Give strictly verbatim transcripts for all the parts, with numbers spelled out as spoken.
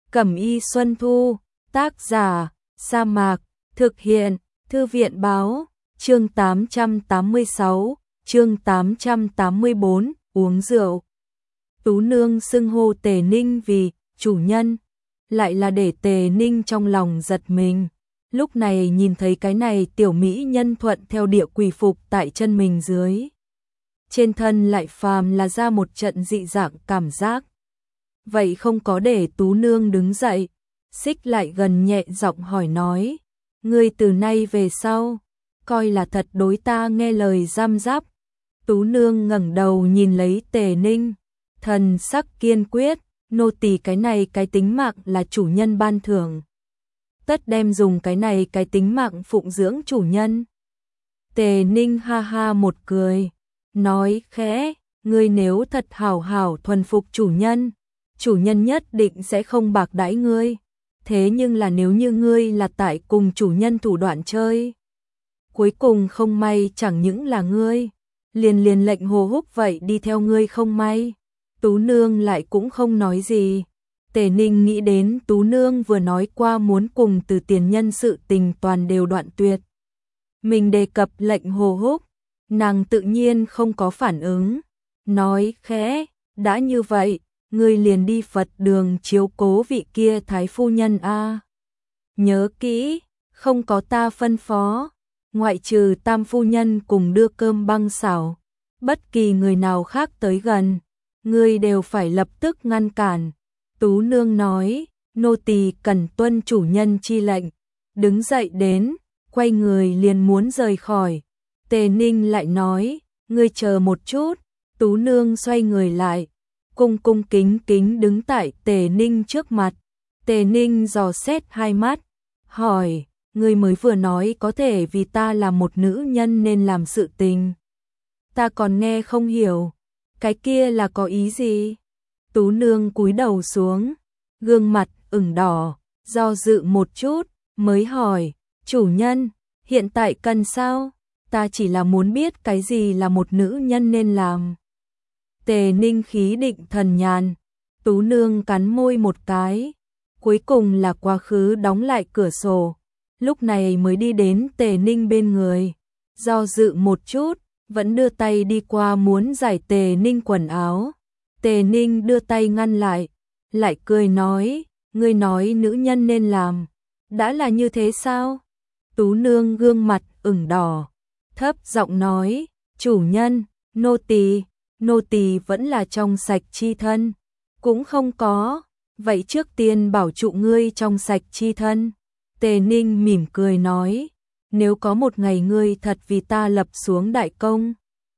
Cẩm y Xuân Thu, tác giả, Sa Mạc, thực hiện, Thư viện báo, chương tám trăm tám mươi sáu, chương tám trăm tám mươi bốn, uống rượu. Tú nương xưng hô Tề Ninh vì chủ nhân, lại là để Tề Ninh trong lòng giật mình. Lúc này nhìn thấy cái này tiểu mỹ nhân thuận theo địa quỳ phục tại chân mình dưới. Trên thân lại phàm là ra một trận dị dạng cảm giác. Vậy không có để Tú nương đứng dậy, xích lại gần nhẹ giọng hỏi nói, ngươi từ nay về sau, coi là thật đối ta nghe lời giam giáp. Tú nương ngẩng đầu nhìn lấy Tề Ninh, thần sắc kiên quyết, nô tỳ cái này cái tính mạng là chủ nhân ban thưởng. Tất đem dùng cái này cái tính mạng phụng dưỡng chủ nhân. Tề Ninh ha ha một cười, nói khẽ, ngươi nếu thật hảo hảo thuần phục chủ nhân, chủ nhân nhất định sẽ không bạc đãi ngươi. Thế nhưng là nếu như ngươi là tại cùng chủ nhân thủ đoạn chơi, cuối cùng không may chẳng những là ngươi, liền liền lệnh Hồ Húc vậy đi theo ngươi không may. Tú nương lại cũng không nói gì. Tề Ninh nghĩ đến Tú nương vừa nói qua muốn cùng Từ tiền nhân sự tình toàn đều đoạn tuyệt. Mình đề cập lệnh Hồ Húc, nàng tự nhiên không có phản ứng, nói khẽ, đã như vậy, ngươi liền đi Phật đường chiếu cố vị kia thái phu nhân a. Nhớ kỹ, không có ta phân phó, ngoại trừ tam phu nhân cùng đưa cơm băng xảo, bất kỳ người nào khác tới gần, ngươi đều phải lập tức ngăn cản. Tú nương nói, nô tỳ cần tuân chủ nhân chi lệnh, đứng dậy đến, quay người liền muốn rời khỏi. Tề Ninh lại nói, ngươi chờ một chút. Tú nương xoay người lại, cung cung kính kính đứng tại Tề Ninh trước mặt. Tề Ninh dò xét hai mắt, hỏi, ngươi mới vừa nói có thể vì ta là một nữ nhân nên làm sự tình. Ta còn nghe không hiểu, cái kia là có ý gì? Tú nương cúi đầu xuống, gương mặt ửng đỏ, do dự một chút, mới hỏi, chủ nhân, hiện tại cần sao? Ta chỉ là muốn biết cái gì là một nữ nhân nên làm. Tề Ninh khí định thần nhàn, Tú nương cắn môi một cái, cuối cùng là quá khứ đóng lại cửa sổ, lúc này mới đi đến Tề Ninh bên người, do dự một chút, vẫn đưa tay đi qua muốn giải Tề Ninh quần áo. Tề Ninh đưa tay ngăn lại, lại cười nói, ngươi nói nữ nhân nên làm, đã là như thế sao? Tú nương gương mặt ửng đỏ, thấp giọng nói, chủ nhân, nô tỳ, nô tỳ vẫn là trong sạch chi thân, cũng không có, vậy trước tiên bảo trụ ngươi trong sạch chi thân. Tề Ninh mỉm cười nói, nếu có một ngày ngươi thật vì ta lập xuống đại công,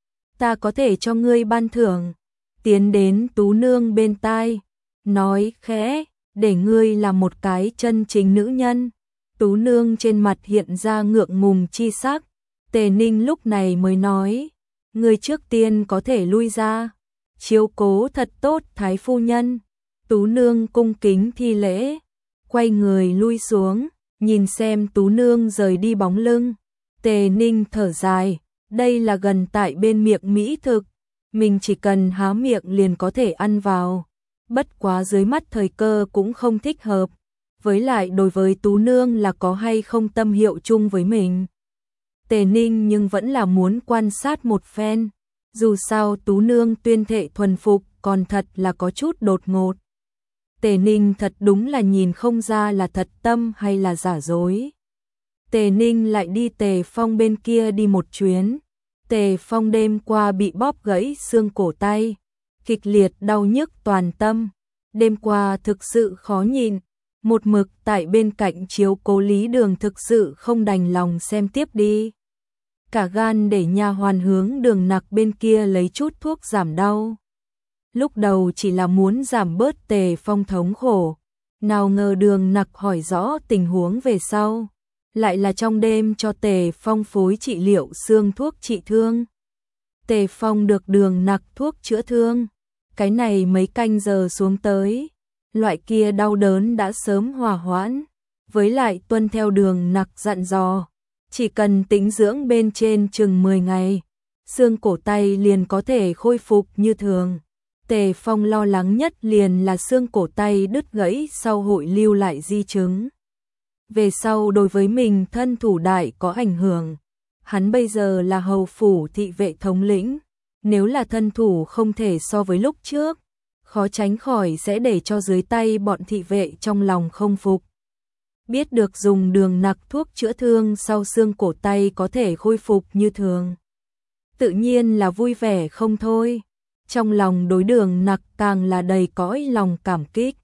ta có thể cho ngươi ban thưởng. Tiến đến Tú nương bên tai, nói khẽ, để ngươi là một cái chân chính nữ nhân. Tú nương trên mặt hiện ra ngượng ngùng chi sắc. Tề Ninh lúc này mới nói, ngươi trước tiên có thể lui ra, chiếu cố thật tốt thái phu nhân. Tú nương cung kính thi lễ, quay người lui xuống, nhìn xem Tú nương rời đi bóng lưng. Tề Ninh thở dài, đây là gần tại bên miệng mỹ thực, mình chỉ cần há miệng liền có thể ăn vào, bất quá dưới mắt thời cơ cũng không thích hợp, với lại đối với Tú nương là có hay không tâm hiệu chung với mình. Tề Ninh nhưng vẫn là muốn quan sát một phen, dù sao Tú nương tuyên thệ thuần phục còn thật là có chút đột ngột. Tề Ninh thật đúng là nhìn không ra là thật tâm hay là giả dối. Tề Ninh lại đi Tề Phong bên kia đi một chuyến. Tề Phong đêm qua bị bóp gãy xương cổ tay, kịch liệt đau nhức toàn tâm, đêm qua thực sự khó nhịn, một mực tại bên cạnh chiếu cố Lý Đường thực sự không đành lòng xem tiếp đi. Cả gan để nha hoàn hướng Đường Nặc bên kia lấy chút thuốc giảm đau. Lúc đầu chỉ là muốn giảm bớt Tề Phong thống khổ, nào ngờ Đường Nặc hỏi rõ tình huống về sau, lại là trong đêm cho Tề Phong phối trị liệu xương thuốc trị thương. Tề Phong được Đường Nặc thuốc chữa thương, cái này mấy canh giờ xuống tới, loại kia đau đớn đã sớm hòa hoãn, với lại tuân theo Đường Nặc dặn dò, chỉ cần tĩnh dưỡng bên trên chừng mười ngày, xương cổ tay liền có thể khôi phục như thường. Tề Phong lo lắng nhất liền là xương cổ tay đứt gãy sau hội lưu lại di chứng. Về sau đối với mình thân thủ đại có ảnh hưởng. Hắn bây giờ là hầu phủ thị vệ thống lĩnh. Nếu là thân thủ không thể so với lúc trước, khó tránh khỏi sẽ để cho dưới tay bọn thị vệ trong lòng không phục. Biết được dùng đường nặc thuốc chữa thương sau xương cổ tay có thể khôi phục như thường. Tự nhiên là vui vẻ không thôi. Trong lòng đối đường nặc càng là đầy cõi lòng cảm kích.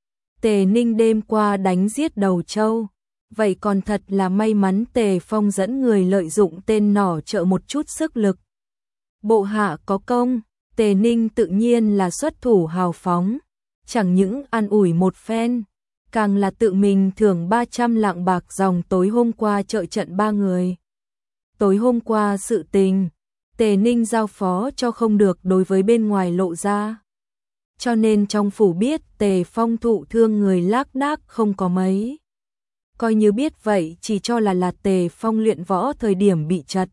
Tề Ninh đêm qua đánh giết đầu trâu. Vậy còn thật là may mắn Tề Phong dẫn người lợi dụng tên nỏ trợ một chút sức lực. Bộ hạ có công, Tề Ninh tự nhiên là xuất thủ hào phóng. Chẳng những an ủi một phen, càng là tự mình thưởng ba trăm lạng bạc dòng tối hôm qua trợ trận ba người. Tối hôm qua sự tình, Tề Ninh giao phó cho không được đối với bên ngoài lộ ra. Cho nên trong phủ biết Tề Phong thụ thương người lác đác không có mấy. Coi như biết vậy chỉ cho là là Tề Phong luyện võ thời điểm bị trật.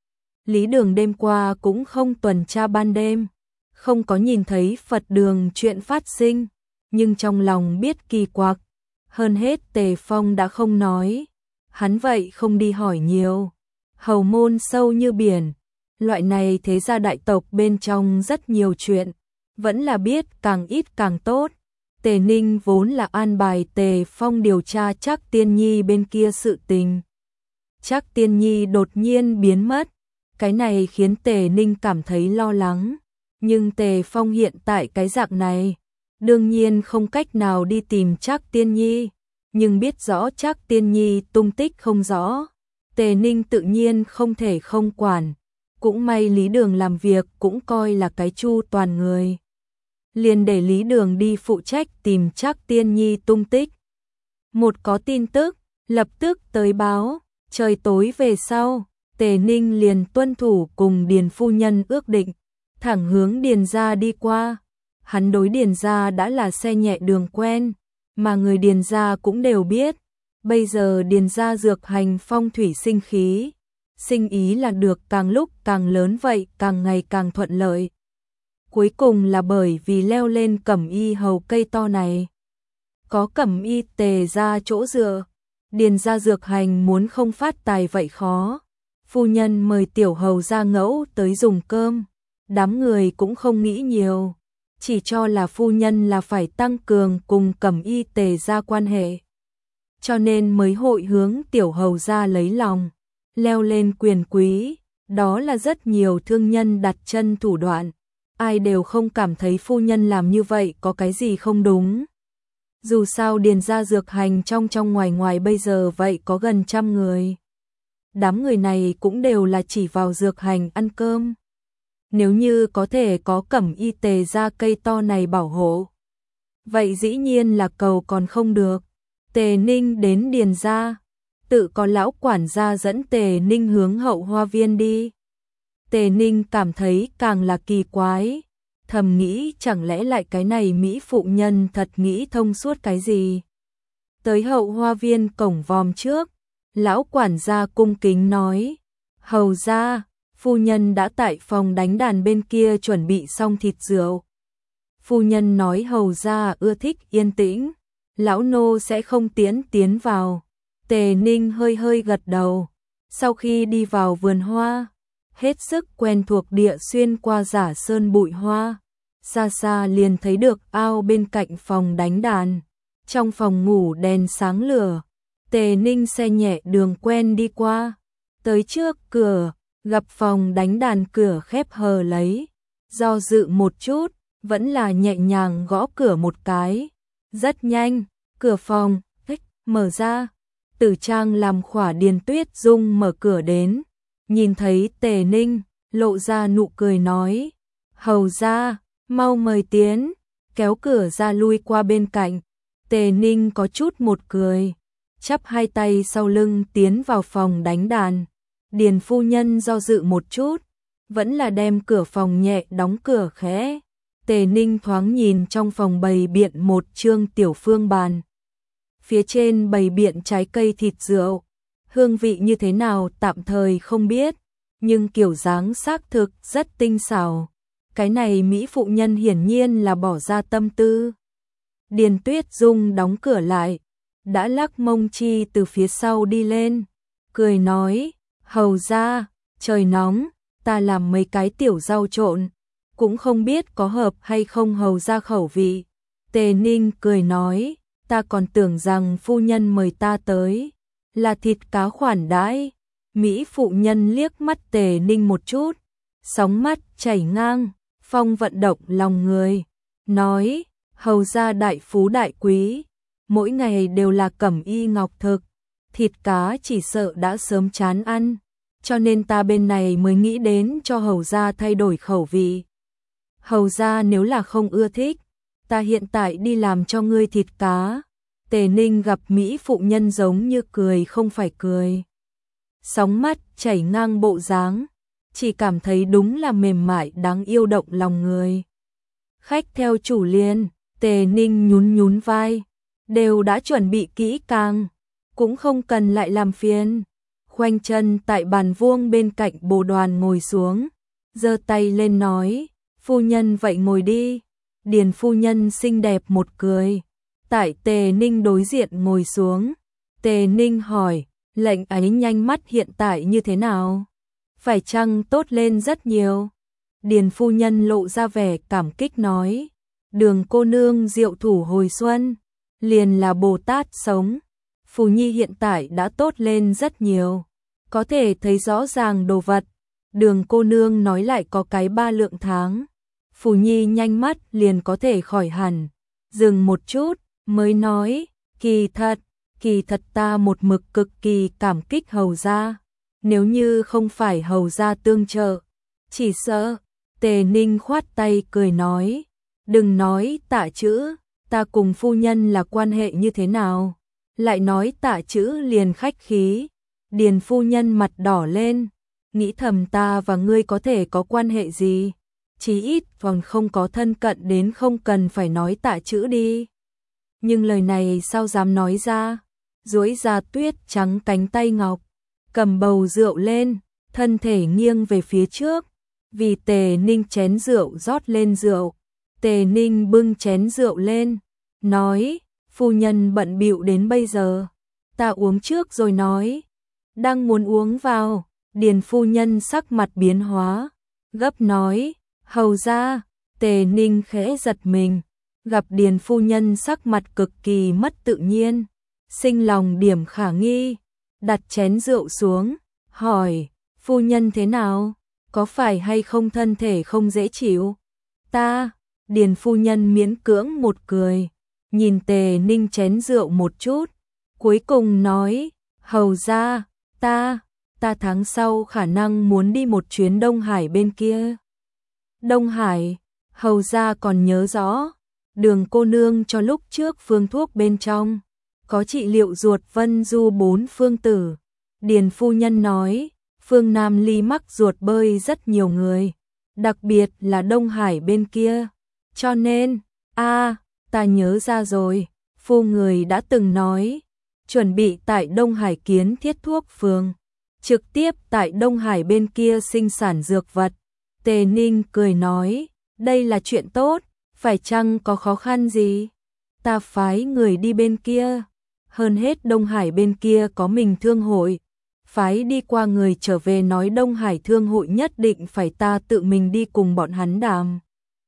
Lý Đường đêm qua cũng không tuần tra ban đêm, không có nhìn thấy Phật đường chuyện phát sinh, nhưng trong lòng biết kỳ quặc. Hơn hết Tề Phong đã không nói, hắn vậy không đi hỏi nhiều. Hầu môn sâu như biển, loại này thế gia đại tộc bên trong rất nhiều chuyện, vẫn là biết càng ít càng tốt. Tề Ninh vốn là an bài Tề Phong điều tra Trác Tiên Nhi bên kia sự tình. Trác Tiên Nhi đột nhiên biến mất, cái này khiến Tề Ninh cảm thấy lo lắng. Nhưng Tề Phong hiện tại cái dạng này, đương nhiên không cách nào đi tìm Trác Tiên Nhi, nhưng biết rõ Trác Tiên Nhi tung tích không rõ. Tề Ninh tự nhiên không thể không quản, cũng may Lý Đường làm việc cũng coi là cái chu toàn người. Liền để Lý Đường đi phụ trách tìm Trác Tiên Nhi tung tích. Một có tin tức, lập tức tới báo, trời tối về sau, Tề Ninh liền tuân thủ cùng Điền phu nhân ước định, thẳng hướng Điền gia đi qua. Hắn đối Điền gia đã là xe nhẹ đường quen, mà người Điền gia cũng đều biết. Bây giờ Điền gia dược hành phong thủy sinh khí, sinh ý là được càng lúc càng lớn vậy, càng ngày càng thuận lợi. Cuối cùng là bởi vì leo lên cẩm y hầu cây to này. Có cẩm y Tề gia chỗ dựa, Điền gia dược hành muốn không phát tài vậy khó. Phu nhân mời tiểu hầu gia ngẫu tới dùng cơm, đám người cũng không nghĩ nhiều, chỉ cho là phu nhân là phải tăng cường cùng cẩm y Tề gia quan hệ. Cho nên mới hội hướng tiểu hầu gia lấy lòng, leo lên quyền quý, đó là rất nhiều thương nhân đặt chân thủ đoạn. Ai đều không cảm thấy phu nhân làm như vậy có cái gì không đúng. Dù sao Điền gia dược hành trong trong ngoài ngoài bây giờ vậy có gần trăm người. Đám người này cũng đều là chỉ vào dược hành ăn cơm. Nếu như có thể có cẩm y Tề gia cây to này bảo hộ, vậy dĩ nhiên là cầu còn không được. Tề Ninh đến Điền gia, tự có lão quản gia dẫn Tề Ninh hướng hậu hoa viên đi. Tề Ninh cảm thấy càng là kỳ quái, thầm nghĩ chẳng lẽ lại cái này Mỹ phụ nhân thật nghĩ thông suốt cái gì. Tới hậu hoa viên cổng vòm trước, lão quản gia cung kính nói, hầu gia, phu nhân đã tại phòng đánh đàn bên kia chuẩn bị xong thịt rượu. Phu nhân nói hầu gia ưa thích yên tĩnh, lão nô sẽ không tiến tiến vào. Tề Ninh hơi hơi gật đầu, sau khi đi vào vườn hoa, hết sức quen thuộc địa xuyên qua giả sơn bụi hoa, xa xa liền thấy được ao bên cạnh phòng đánh đàn. Trong phòng ngủ đèn sáng lửa, Tề Ninh xe nhẹ đường quen đi qua, tới trước cửa, gặp phòng đánh đàn cửa khép hờ lấy, do dự một chút, vẫn là nhẹ nhàng gõ cửa một cái. Rất nhanh, cửa phòng thích mở ra, Tử Trang làm khỏa Điền Tuyết Dung mở cửa đến, nhìn thấy Tề Ninh, lộ ra nụ cười nói, hầu gia, mau mời tiến, kéo cửa ra lui qua bên cạnh. Tề Ninh có chút một cười, chắp hai tay sau lưng tiến vào phòng đánh đàn. Điền phu nhân do dự một chút, vẫn là đem cửa phòng nhẹ đóng cửa khẽ. Tề Ninh thoáng nhìn trong phòng bày biện một chương tiểu phương bàn. Phía trên bày biện trái cây thịt rượu, hương vị như thế nào tạm thời không biết, nhưng kiểu dáng xác thực rất tinh xảo. Cái này Mỹ phụ nhân hiển nhiên là bỏ ra tâm tư. Điền Tuyết Dung đóng cửa lại, đã lắc mông chi từ phía sau đi lên, cười nói, hầu ra, trời nóng, ta làm mấy cái tiểu rau trộn, cũng không biết có hợp hay không hầu ra khẩu vị. Tề Ninh cười nói, ta còn tưởng rằng phu nhân mời ta tới, là thịt cá khoản đãi. Mỹ phụ nhân liếc mắt Tề Ninh một chút, sóng mắt chảy ngang, phong vận động lòng người, nói, hầu ra đại phú đại quý, mỗi ngày đều là cẩm y ngọc thực, thịt cá chỉ sợ đã sớm chán ăn, cho nên ta bên này mới nghĩ đến cho hầu ra thay đổi khẩu vị. Hầu ra nếu là không ưa thích, ta hiện tại đi làm cho ngươi thịt cá. Tề Ninh gặp Mỹ phụ nhân giống như cười không phải cười, sóng mắt chảy ngang bộ dáng, chỉ cảm thấy đúng là mềm mại đáng yêu động lòng người. Khách theo chủ liền, Tề Ninh nhún nhún vai, đều đã chuẩn bị kỹ càng, cũng không cần lại làm phiền. Khoanh chân tại bàn vuông bên cạnh bồ đoàn ngồi xuống, giơ tay lên nói, phu nhân vậy ngồi đi. Điền phu nhân xinh đẹp một cười, tại Tề Ninh đối diện ngồi xuống. Tề Ninh hỏi, lệnh ấy nhanh mắt hiện tại như thế nào? Phải chăng tốt lên rất nhiều? Điền phu nhân lộ ra vẻ cảm kích nói, Đường cô nương diệu thủ hồi xuân, liền là Bồ Tát sống. Phù Nhi hiện tại đã tốt lên rất nhiều, có thể thấy rõ ràng đồ vật. Đường cô nương nói lại có cái ba lượng tháng, Phù Nhi nhanh mắt liền có thể khỏi hẳn. Dừng một chút, mới nói, kỳ thật, kỳ thật ta một mực cực kỳ cảm kích hầu gia. Nếu như không phải hầu gia tương trợ, chỉ sợ. Tề Ninh khoát tay cười nói, đừng nói tạ chữ, ta cùng phu nhân là quan hệ như thế nào? Lại nói tạ chữ liền khách khí. Điền phu nhân mặt đỏ lên, nghĩ thầm ta và ngươi có thể có quan hệ gì? Chí ít còn không có thân cận đến không cần phải nói tạ chữ đi. Nhưng lời này sao dám nói ra? Duỗi ra tuyết trắng cánh tay ngọc, cầm bầu rượu lên, thân thể nghiêng về phía trước. Vì Tề Ninh chén rượu rót lên rượu, Tề Ninh bưng chén rượu lên, nói, phu nhân bận bịu đến bây giờ, ta uống trước rồi nói. Đang muốn uống vào, Điền phu nhân sắc mặt biến hóa, gấp nói, hầu ra. Tề Ninh khẽ giật mình, gặp Điền phu nhân sắc mặt cực kỳ mất tự nhiên, sinh lòng điểm khả nghi, đặt chén rượu xuống, hỏi, phu nhân thế nào? Có phải hay không thân thể không dễ chịu? Ta, Điền phu nhân miễn cưỡng một cười, nhìn Tề Ninh chén rượu một chút, cuối cùng nói, hầu ra, ta, ta tháng sau khả năng muốn đi một chuyến Đông Hải bên kia. Đông Hải, hầu ra còn nhớ rõ, Đường cô nương cho lúc trước phương thuốc bên trong, có trị liệu ruột vân du bốn phương tử. Điền phu nhân nói, phương Nam ly mắc ruột bơi rất nhiều người, đặc biệt là Đông Hải bên kia. Cho nên, a ta nhớ ra rồi, phu người đã từng nói, chuẩn bị tại Đông Hải kiến thiết thuốc phường, trực tiếp tại Đông Hải bên kia sinh sản dược vật. Tề Ninh cười nói, đây là chuyện tốt, phải chăng có khó khăn gì? Ta phái người đi bên kia, hơn hết Đông Hải bên kia có mình thương hội, phái đi qua người trở về nói Đông Hải thương hội nhất định phải ta tự mình đi cùng bọn hắn đàm.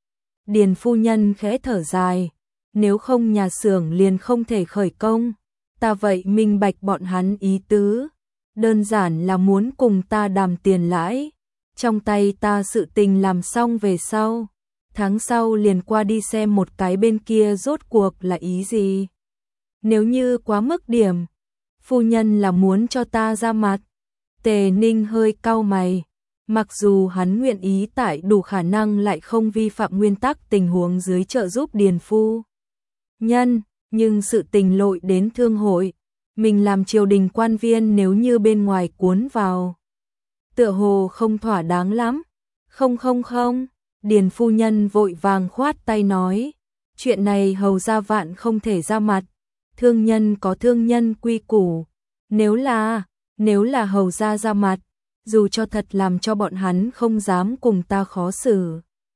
Điền phu nhân khẽ thở dài, nếu không nhà xưởng liền không thể khởi công, ta vậy minh bạch bọn hắn ý tứ, đơn giản là muốn cùng ta đàm tiền lãi, trong tay ta sự tình làm xong về sau, tháng sau liền qua đi xem một cái bên kia rốt cuộc là ý gì. Nếu như quá mức điểm, phu nhân là muốn cho ta ra mặt. Tề Ninh hơi cau mày, mặc dù hắn nguyện ý tại đủ khả năng lại không vi phạm nguyên tắc tình huống dưới trợ giúp Điền phu nhân, nhưng sự tình lội đến thương hội, mình làm triều đình quan viên nếu như bên ngoài cuốn vào, tựa hồ không thỏa đáng lắm. Không không không, Điền phu nhân vội vàng khoát tay nói, chuyện này hầu ra vạn không thể ra mặt, thương nhân có thương nhân quy củ, nếu là, nếu là hầu ra ra mặt, dù cho thật làm cho bọn hắn không dám cùng ta khó xử.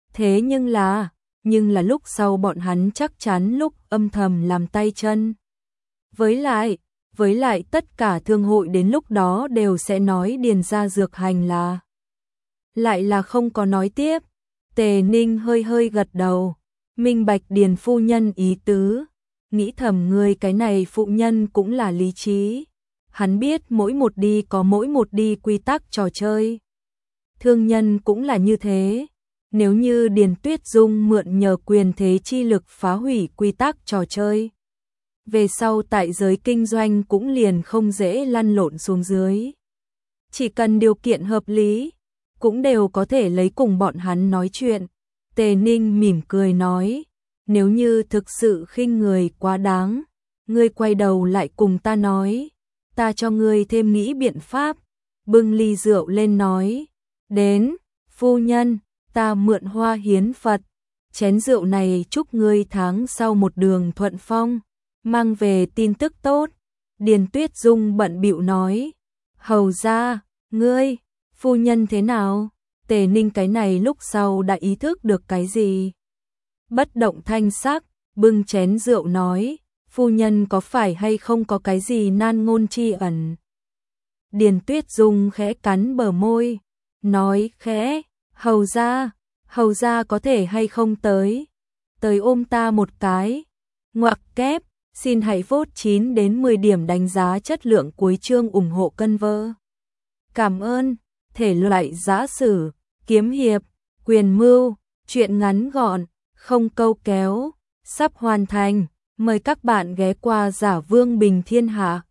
Thế nhưng là, nhưng là lúc sau bọn hắn chắc chắn lúc âm thầm làm tay chân. Với lại, với lại tất cả thương hội đến lúc đó đều sẽ nói Điền gia dược hành là. Lại là không có nói tiếp. Tề Ninh hơi hơi gật đầu, minh bạch Điền phu nhân ý tứ, nghĩ thầm người cái này phụ nhân cũng là lý trí. Hắn biết mỗi một đi có mỗi một đi quy tắc trò chơi. Thương nhân cũng là như thế. Nếu như Điền Tuyết Dung mượn nhờ quyền thế chi lực phá hủy quy tắc trò chơi, về sau tại giới kinh doanh cũng liền không dễ lăn lộn xuống dưới. Chỉ cần điều kiện hợp lý, cũng đều có thể lấy cùng bọn hắn nói chuyện. Tề Ninh mỉm cười nói, nếu như thực sự khinh người quá đáng, ngươi quay đầu lại cùng ta nói, ta cho ngươi thêm nghĩ biện pháp. Bưng ly rượu lên nói, đến, phu nhân, ta mượn hoa hiến Phật, chén rượu này chúc ngươi tháng sau một đường thuận phong, mang về tin tức tốt. Điền Tuyết Dung bận bịu nói, hầu ra, ngươi, phu nhân thế nào? Tề Ninh cái này lúc sau đã ý thức được cái gì? Bất động thanh sắc, bưng chén rượu nói, phu nhân có phải hay không có cái gì nan ngôn chi ẩn? Điền Tuyết Dung khẽ cắn bờ môi, nói khẽ, hầu ra, hầu ra có thể hay không tới, tới ôm ta một cái. Ngoặc kép, xin hãy vote chín đến mười điểm đánh giá chất lượng cuối chương ủng hộ cân vơ. Cảm ơn. Thể loại giã sử, kiếm hiệp, quyền mưu, truyện ngắn gọn, không câu kéo, sắp hoàn thành. Mời các bạn ghé qua Giả Vương Bình Thiên Hạ.